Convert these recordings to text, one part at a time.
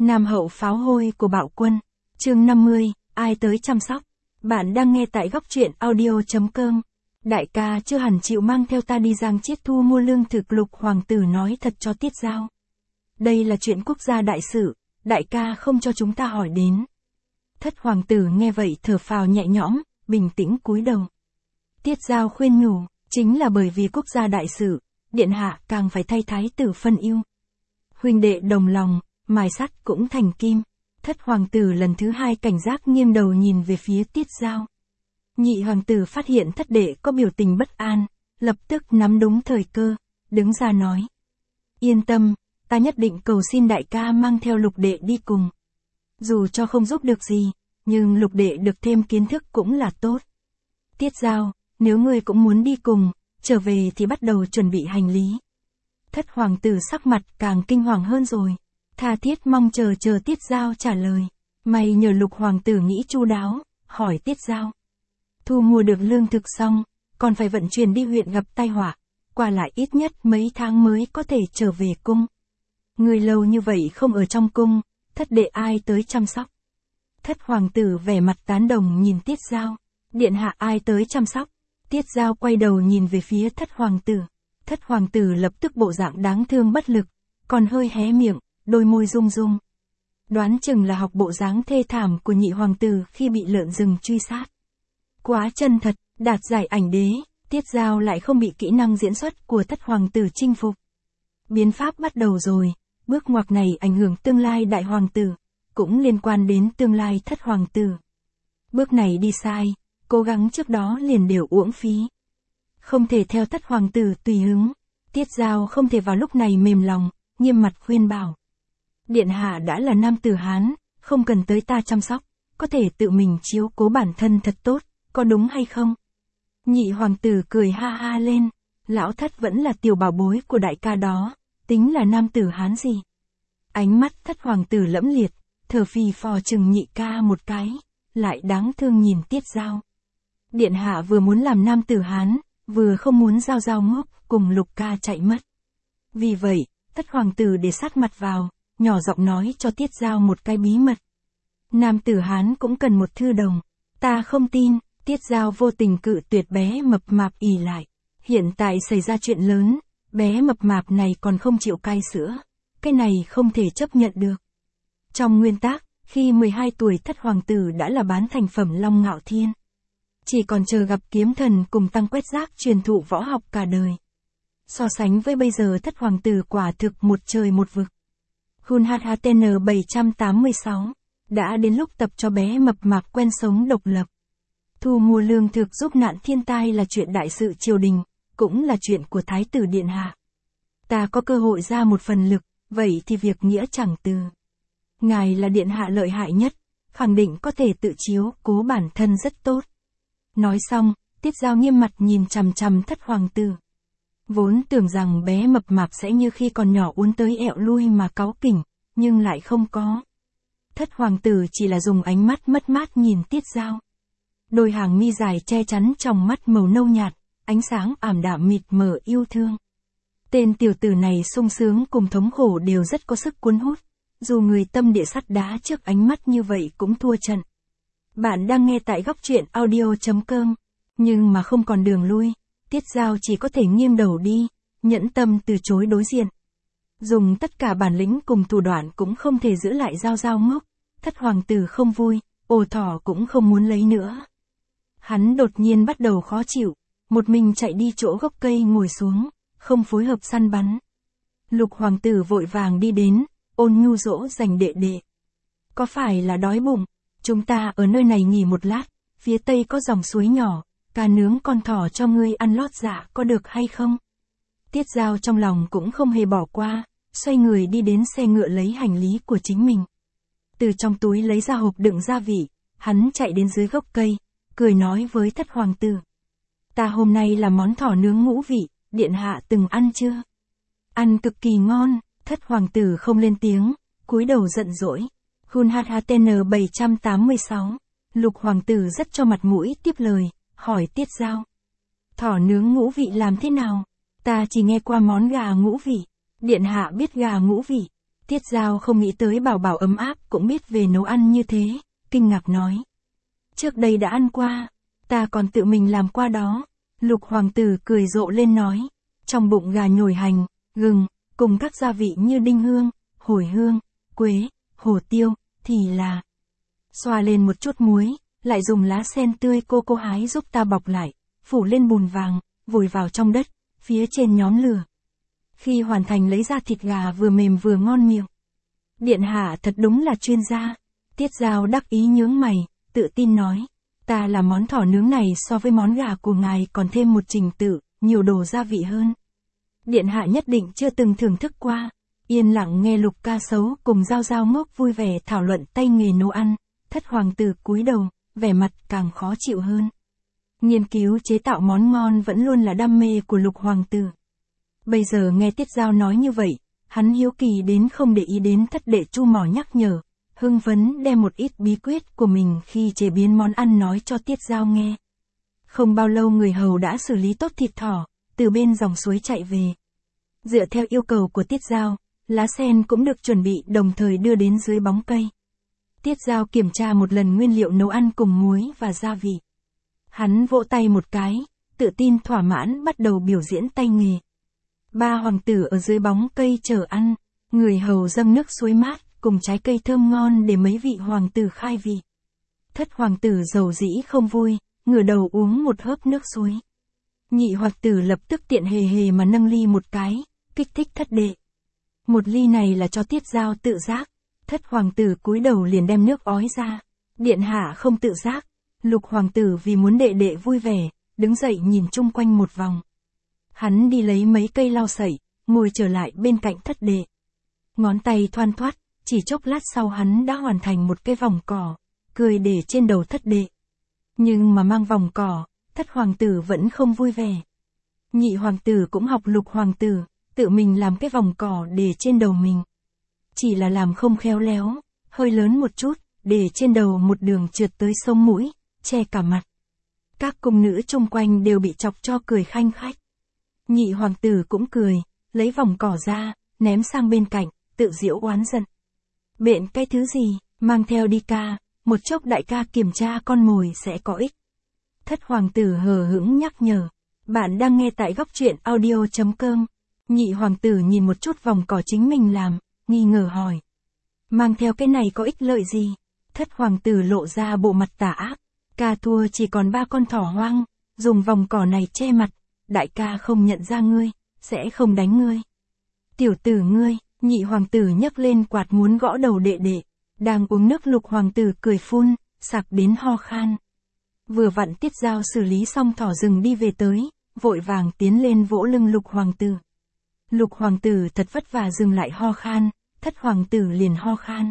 Nam hậu pháo hôi của Bạo Quân. Chương 50, ai tới chăm sóc? Bạn đang nghe tại góc truyện audio.com. Đại ca chưa hẳn chịu mang theo ta đi Giang Chiết thu mua lương thực, Lục hoàng tử nói thật cho Tiết Giao. Đây là chuyện quốc gia đại sự, đại ca không cho chúng ta hỏi đến. Thất hoàng tử nghe vậy thở phào nhẹ nhõm, bình tĩnh cúi đầu. Tiết Giao khuyên nhủ, chính là bởi vì quốc gia đại sự, điện hạ càng phải thay thái tử phân ưu. Huynh đệ đồng lòng, mài sắt cũng thành kim. Thất hoàng tử lần thứ hai cảnh giác nghiêng đầu nhìn về phía Tiết Giao. Nhị hoàng tử phát hiện thất đệ có biểu tình bất an, lập tức nắm đúng thời cơ, đứng ra nói. Yên tâm, ta nhất định cầu xin đại ca mang theo Lục đệ đi cùng. Dù cho không giúp được gì, nhưng Lục đệ được thêm kiến thức cũng là tốt. Tiết Giao, nếu ngươi cũng muốn đi cùng, trở về thì bắt đầu chuẩn bị hành lý. Thất hoàng tử sắc mặt càng kinh hoàng hơn rồi. Tha thiết mong chờ Tiết Giao trả lời. May nhờ Lục hoàng tử nghĩ chu đáo, hỏi Tiết Giao. Thu mua được lương thực xong, còn phải vận chuyển đi huyện gặp tai họa, qua lại ít nhất mấy tháng mới có thể trở về cung. Người lâu như vậy không ở trong cung, thất đệ ai tới chăm sóc? Thất hoàng tử vẻ mặt tán đồng nhìn Tiết Giao. Điện hạ ai tới chăm sóc? Tiết Giao quay đầu nhìn về phía thất hoàng tử. Thất hoàng tử lập tức bộ dạng đáng thương bất lực, còn hơi hé miệng, đôi môi rung rung. Đoán chừng là học bộ dáng thê thảm của nhị hoàng tử khi bị lợn rừng truy sát. Quá chân thật, đạt giải ảnh đế, Tiết Giao lại không bị kỹ năng diễn xuất của thất hoàng tử chinh phục. Biến pháp bắt đầu rồi, bước ngoặt này ảnh hưởng tương lai đại hoàng tử, cũng liên quan đến tương lai thất hoàng tử. Bước này đi sai, cố gắng trước đó liền đều uổng phí. Không thể theo thất hoàng tử tùy hứng, Tiết Giao không thể vào lúc này mềm lòng, nghiêm mặt khuyên bảo. Điện hạ đã là nam tử Hán, không cần tới ta chăm sóc, có thể tự mình chiếu cố bản thân thật tốt, có đúng hay không? Nhị hoàng tử cười ha ha lên, lão thất vẫn là tiểu bảo bối của đại ca đó, tính là nam tử Hán gì? Ánh mắt thất hoàng tử lẫm liệt, thở phì phò chừng nhị ca một cái, lại đáng thương nhìn Tiết Giao. Điện hạ vừa muốn làm nam tử Hán, vừa không muốn Giao ngốc cùng Lục ca chạy mất. Vì vậy, thất hoàng tử để sát mặt vào, nhỏ giọng nói cho Tiết Giao một cái bí mật. Nam tử Hán cũng cần một thư đồng. Ta không tin. Tiết Giao vô tình cự tuyệt bé mập mạp ì lại. Hiện tại xảy ra chuyện lớn, bé mập mạp này còn không chịu cai sữa. Cái này không thể chấp nhận được. Trong nguyên tắc, khi 12 tuổi thất hoàng tử đã là bán thành phẩm Long Ngạo Thiên. Chỉ còn chờ gặp kiếm thần cùng tăng quét rác truyền thụ võ học cả đời. So sánh với bây giờ thất hoàng tử quả thực một trời một vực. Hun HHTN 786. Đã đến lúc tập cho bé mập mạp quen sống độc lập. Thu mua lương thực giúp nạn thiên tai là chuyện đại sự triều đình, cũng là chuyện của Thái tử Điện hạ. Ta có cơ hội ra một phần lực, vậy thì việc nghĩa chẳng từ. Ngài là Điện hạ lợi hại nhất, khẳng định có thể tự chiếu cố bản thân rất tốt. Nói xong, Tiết Giao nghiêm mặt nhìn chằm chằm thất hoàng tử. Vốn tưởng rằng bé mập mạp sẽ như khi còn nhỏ uốn tới ẹo lui mà cáu kỉnh, nhưng lại không có. Thất hoàng tử chỉ là dùng ánh mắt mất mát nhìn Tiết Giao. Đôi hàng mi dài che chắn trong mắt màu nâu nhạt, ánh sáng ảm đạm mịt mờ yêu thương. Tên tiểu tử này sung sướng cùng thống khổ đều rất có sức cuốn hút, dù người tâm địa sắt đá trước ánh mắt như vậy cũng thua trận. Bạn đang nghe tại góc truyện audio.com, nhưng mà không còn đường lui, Tiết Giao chỉ có thể nghiêng đầu đi, nhẫn tâm từ chối đối diện. Dùng tất cả bản lĩnh cùng thủ đoạn cũng không thể giữ lại Giao ngốc, thất hoàng tử không vui, ồ thỏ cũng không muốn lấy nữa. Hắn đột nhiên bắt đầu khó chịu, một mình chạy đi chỗ gốc cây ngồi xuống, không phối hợp săn bắn. Lục hoàng tử vội vàng đi đến, ôn nhu dỗ dành đệ đệ. Có phải là đói bụng? Chúng ta ở nơi này nghỉ một lát, phía tây có dòng suối nhỏ, cá nướng con thỏ cho ngươi ăn lót dạ có được hay không? Tiết Giao trong lòng cũng không hề bỏ qua, xoay người đi đến xe ngựa lấy hành lý của chính mình. Từ trong túi lấy ra hộp đựng gia vị, hắn chạy đến dưới gốc cây, cười nói với thất hoàng tử. Ta hôm nay làm món thỏ nướng ngũ vị, điện hạ từng ăn chưa? Ăn cực kỳ ngon, thất hoàng tử không lên tiếng, cúi đầu giận dỗi. Hun HHTN 786. Lục hoàng tử rất cho mặt mũi tiếp lời, hỏi Tiết Giao. Thỏ nướng ngũ vị làm thế nào? Ta chỉ nghe qua món gà ngũ vị. Điện hạ biết gà ngũ vị. Tiết Giao không nghĩ tới Bảo Bảo ấm áp cũng biết về nấu ăn như thế, kinh ngạc nói. Trước đây đã ăn qua, ta còn tự mình làm qua đó. Lục hoàng tử cười rộ lên nói. Trong bụng gà nhồi hành, gừng, cùng các gia vị như đinh hương, hồi hương, quế, hồ tiêu, thì là xoa lên một chút muối, lại dùng lá sen tươi cô hái giúp ta bọc lại, phủ lên bùn vàng, vùi vào trong đất, phía trên nhóm lửa. Khi hoàn thành lấy ra thịt gà vừa mềm vừa ngon miệng. Điện hạ thật đúng là chuyên gia. Tiết Giao đắc ý nhướng mày, tự tin nói. Ta làm món thỏ nướng này so với món gà của ngài còn thêm một trình tự, nhiều đồ gia vị hơn. Điện hạ nhất định chưa từng thưởng thức qua. Yên lặng nghe Lục Ca Sấu cùng Giao Giao ngốc vui vẻ thảo luận tay nghề nấu ăn. Thất hoàng tử cúi đầu, vẻ mặt càng khó chịu hơn. Nghiên cứu chế tạo món ngon vẫn luôn là đam mê của Lục hoàng tử. Bây giờ nghe Tiết Giao nói như vậy, hắn hiếu kỳ đến không để ý đến thất đệ Chu mỏ nhắc nhở, hưng phấn đem một ít bí quyết của mình khi chế biến món ăn nói cho Tiết Giao nghe. Không bao lâu người hầu đã xử lý tốt thịt thỏ, từ bên dòng suối chạy về. Dựa theo yêu cầu của Tiết Giao, lá sen cũng được chuẩn bị đồng thời đưa đến dưới bóng cây. Tiết Giao kiểm tra một lần nguyên liệu nấu ăn cùng muối và gia vị. Hắn vỗ tay một cái, tự tin thỏa mãn bắt đầu biểu diễn tay nghề. Ba hoàng tử ở dưới bóng cây chờ ăn, người hầu dâng nước suối mát cùng trái cây thơm ngon để mấy vị hoàng tử khai vị. Thất hoàng tử giàu dĩ không vui, ngửa đầu uống một hớp nước suối. Nhị hoàng tử lập tức tiện hề hề mà nâng ly một cái, kích thích thất đệ. Một ly này là cho Tiết Giao tự giác. Thất hoàng tử cúi đầu liền đem nước ói ra. Điện hạ không tự giác. Lục hoàng tử vì muốn đệ đệ vui vẻ, đứng dậy nhìn chung quanh một vòng. Hắn đi lấy mấy cây lau sậy, ngồi trở lại bên cạnh thất đệ. Ngón tay thoăn thoắt, chỉ chốc lát sau hắn đã hoàn thành một cái vòng cỏ, cười để trên đầu thất đệ. Nhưng mà mang vòng cỏ, thất hoàng tử vẫn không vui vẻ. Nhị hoàng tử cũng học Lục hoàng tử, tự mình làm cái vòng cỏ để trên đầu mình. Chỉ là làm không khéo léo, hơi lớn một chút, để trên đầu một đường trượt tới sống mũi, che cả mặt. Các cung nữ chung quanh đều bị chọc cho cười khanh khách. Nhị hoàng tử cũng cười, lấy vòng cỏ ra, ném sang bên cạnh, tự giễu oán giận. Bện cái thứ gì, mang theo đi ca, một chốc đại ca kiểm tra con mồi sẽ có ích. Thất hoàng tử hờ hững nhắc nhở. Bạn đang nghe tại góc truyện audio.com. Nhị hoàng tử nhìn một chút vòng cỏ chính mình làm, nghi ngờ hỏi. Mang theo cái này có ích lợi gì? Thất hoàng tử lộ ra bộ mặt tà ác. Ca thua chỉ còn 3 con thỏ hoang, dùng vòng cỏ này che mặt, đại ca không nhận ra ngươi, sẽ không đánh ngươi. Tiểu tử ngươi, nhị hoàng tử nhấc lên quạt muốn gõ đầu đệ đệ, đang uống nước. Lục hoàng tử cười phun, sặc đến ho khan. Vừa vặn Tiết Giao xử lý xong thỏ rừng đi về tới, vội vàng tiến lên vỗ lưng Lục hoàng tử. Lục hoàng tử thật vất vả dừng lại ho khan, thất hoàng tử liền ho khan.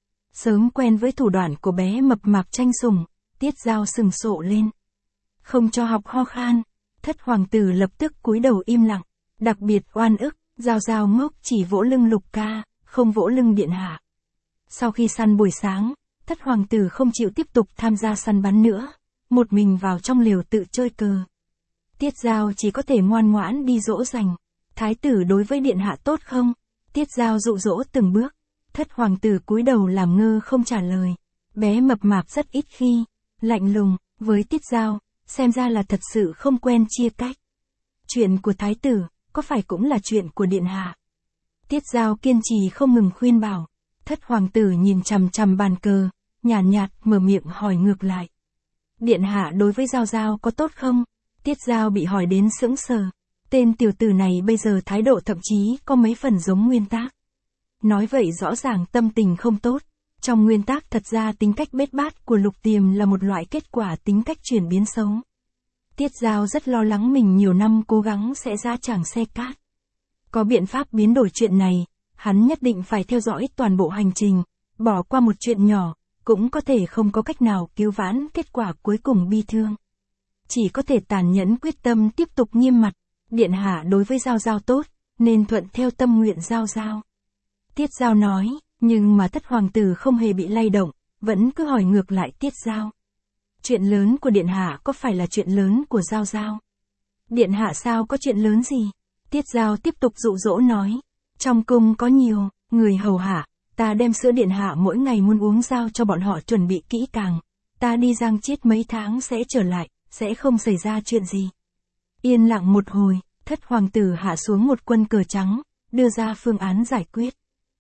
Sớm quen với thủ đoạn của bé mập mạp tranh sủng, Tiết Giao sừng sộ lên. Không cho học ho khan, thất hoàng tử lập tức cúi đầu im lặng, đặc biệt oan ức, Giao Giao ngốc chỉ vỗ lưng Lục ca, không vỗ lưng điện hạ. Sau khi săn buổi sáng, thất hoàng tử không chịu tiếp tục tham gia săn bắn nữa, một mình vào trong lều tự chơi cờ. Tiết Giao chỉ có thể ngoan ngoãn đi dỗ dành. Thái tử đối với điện hạ tốt không? Tiết Giao dụ dỗ từng bước. Thất hoàng tử cúi đầu làm ngơ không trả lời. Bé mập mạp rất ít khi lạnh lùng với Tiết Giao, xem ra là thật sự không quen chia cách. Chuyện của thái tử, có phải cũng là chuyện của điện hạ? Tiết Giao kiên trì không ngừng khuyên bảo. Thất hoàng tử nhìn chằm chằm bàn cờ, nhàn nhạt mở miệng hỏi ngược lại. Điện hạ đối với Giao Giao có tốt không? Tiết Giao bị hỏi đến sững sờ. Tên tiểu tử này bây giờ thái độ thậm chí có mấy phần giống nguyên tác. Nói vậy rõ ràng tâm tình không tốt. Trong nguyên tác thật ra tính cách bết bát của Lục Tiềm là một loại kết quả tính cách chuyển biến xấu. Tiết Giao rất lo lắng mình nhiều năm cố gắng sẽ ra chàng xe cát. Có biện pháp biến đổi chuyện này, hắn nhất định phải theo dõi toàn bộ hành trình, bỏ qua một chuyện nhỏ, cũng có thể không có cách nào cứu vãn kết quả cuối cùng bi thương. Chỉ có thể tàn nhẫn quyết tâm tiếp tục nghiêm mặt. Điện hạ đối với Giao Giao tốt, nên thuận theo tâm nguyện Giao Giao. Tiết Giao nói, nhưng mà thất hoàng tử không hề bị lay động, vẫn cứ hỏi ngược lại Tiết Giao. Chuyện lớn của điện hạ có phải là chuyện lớn của Giao Giao? Điện hạ sao có chuyện lớn gì? Tiết Giao tiếp tục dụ dỗ nói. Trong cung có nhiều Người hầu hạ, ta đem sữa điện hạ mỗi ngày muốn uống giao cho bọn họ chuẩn bị kỹ càng. Ta đi Giang Chiết mấy tháng sẽ trở lại, sẽ không xảy ra chuyện gì. Yên lặng một hồi, thất hoàng tử hạ xuống một quân cờ trắng, đưa ra phương án giải quyết.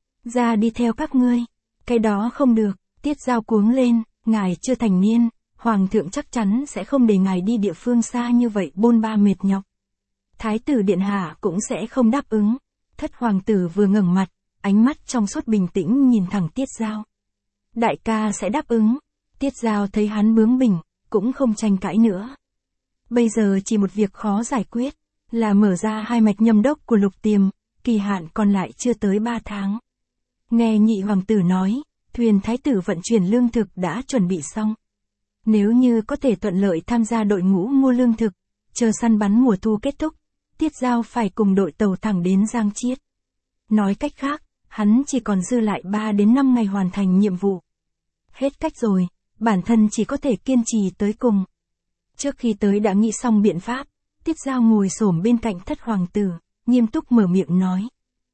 Ra đi theo các ngươi. Cái đó không được, Tiết Giao cuống lên, ngài chưa thành niên, hoàng thượng chắc chắn sẽ không để ngài đi địa phương xa như vậy bôn ba mệt nhọc. Thái tử điện hạ cũng sẽ không đáp ứng. Thất hoàng tử vừa ngẩng mặt, ánh mắt trong suốt bình tĩnh nhìn thẳng Tiết Giao. Đại ca sẽ đáp ứng. Tiết Giao thấy hắn bướng bỉnh, cũng không tranh cãi nữa. Bây giờ chỉ một việc khó giải quyết, là mở ra 2 mạch nhâm đốc của Lục Tiềm, kỳ hạn còn lại chưa tới 3 tháng. Nghe nhị hoàng tử nói, thuyền thái tử vận chuyển lương thực đã chuẩn bị xong. Nếu như có thể thuận lợi tham gia đội ngũ mua lương thực, chờ săn bắn mùa thu kết thúc, Tiết Giao phải cùng đội tàu thẳng đến Giang Chiết. Nói cách khác, hắn chỉ còn dư lại 3 đến 5 ngày hoàn thành nhiệm vụ. Hết cách rồi, bản thân chỉ có thể kiên trì tới cùng. Trước khi tới đã nghĩ xong biện pháp, Tiết Giao ngồi xổm bên cạnh thất hoàng tử, nghiêm túc mở miệng nói.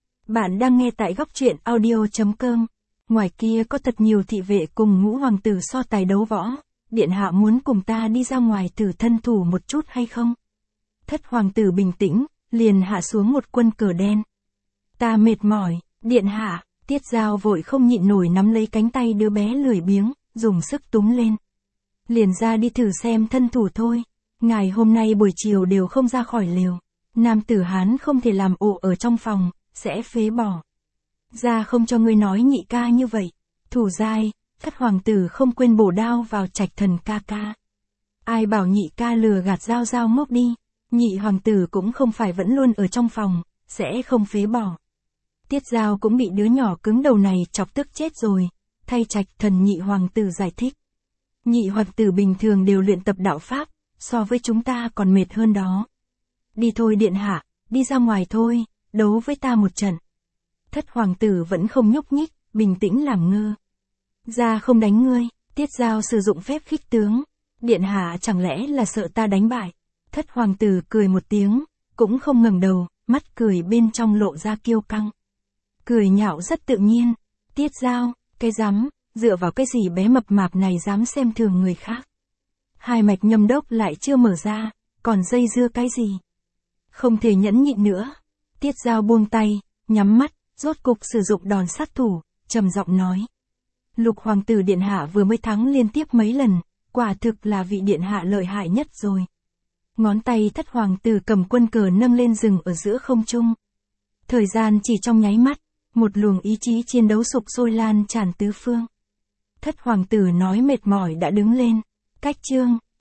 Bạn đang nghe tại góc truyện audio.com. Ngoài kia có thật nhiều thị vệ cùng ngũ hoàng tử so tài đấu võ. Điện hạ muốn cùng ta đi ra ngoài thử thân thủ một chút hay không? Thất hoàng tử bình tĩnh, liền hạ xuống một quân cờ đen. Ta mệt mỏi, điện hạ. Tiết Giao vội không nhịn nổi nắm lấy cánh tay đứa bé lười biếng, dùng sức túm lên. Liền ra đi thử xem thân thủ thôi. Ngài hôm nay buổi chiều đều không ra khỏi lều. Nam tử Hán không thể làm ộ ở trong phòng, sẽ phế bỏ. Ra không cho ngươi nói nhị ca như vậy. Thủ giai, thất hoàng tử không quên bổ đao vào trạch thần ca ca. Ai bảo nhị ca lừa gạt Giao Giao ngốc đi. Nhị hoàng tử cũng không phải vẫn luôn ở trong phòng, sẽ không phế bỏ. Tiết Giao cũng bị đứa nhỏ cứng đầu này chọc tức chết rồi. Thay trạch thần nhị hoàng tử giải thích. Nhị hoàng tử bình thường đều luyện tập đạo pháp, so với chúng ta còn mệt hơn đó. Đi thôi điện hạ, đi ra ngoài thôi, đấu với ta một trận. Thất hoàng tử vẫn không nhúc nhích, bình tĩnh làm ngơ. Ra không đánh ngươi. Tiết Giao sử dụng phép khích tướng. Điện hạ chẳng lẽ là sợ ta đánh bại? Thất hoàng tử cười một tiếng, cũng không ngẩng đầu, mắt cười bên trong lộ ra kiêu căng. Cười nhạo rất tự nhiên. Tiết Giao, cái dám, dựa vào cái gì bé mập mạp này dám xem thường người khác? 2 mạch nhâm đốc lại chưa mở ra, còn dây dưa cái gì? Không thể nhẫn nhịn nữa. Tiết Giao buông tay, nhắm mắt, rốt cục sử dụng đòn sát thủ, trầm giọng nói. Lục hoàng tử điện hạ vừa mới thắng liên tiếp mấy lần, quả thực là vị điện hạ lợi hại nhất rồi. Ngón tay thất hoàng tử cầm quân cờ nâng lên rừng ở giữa không trung. Thời gian chỉ trong nháy mắt, một luồng ý chí chiến đấu sục sôi lan tràn tứ phương. Thất hoàng tử nói mệt mỏi đã đứng lên. Cách chương.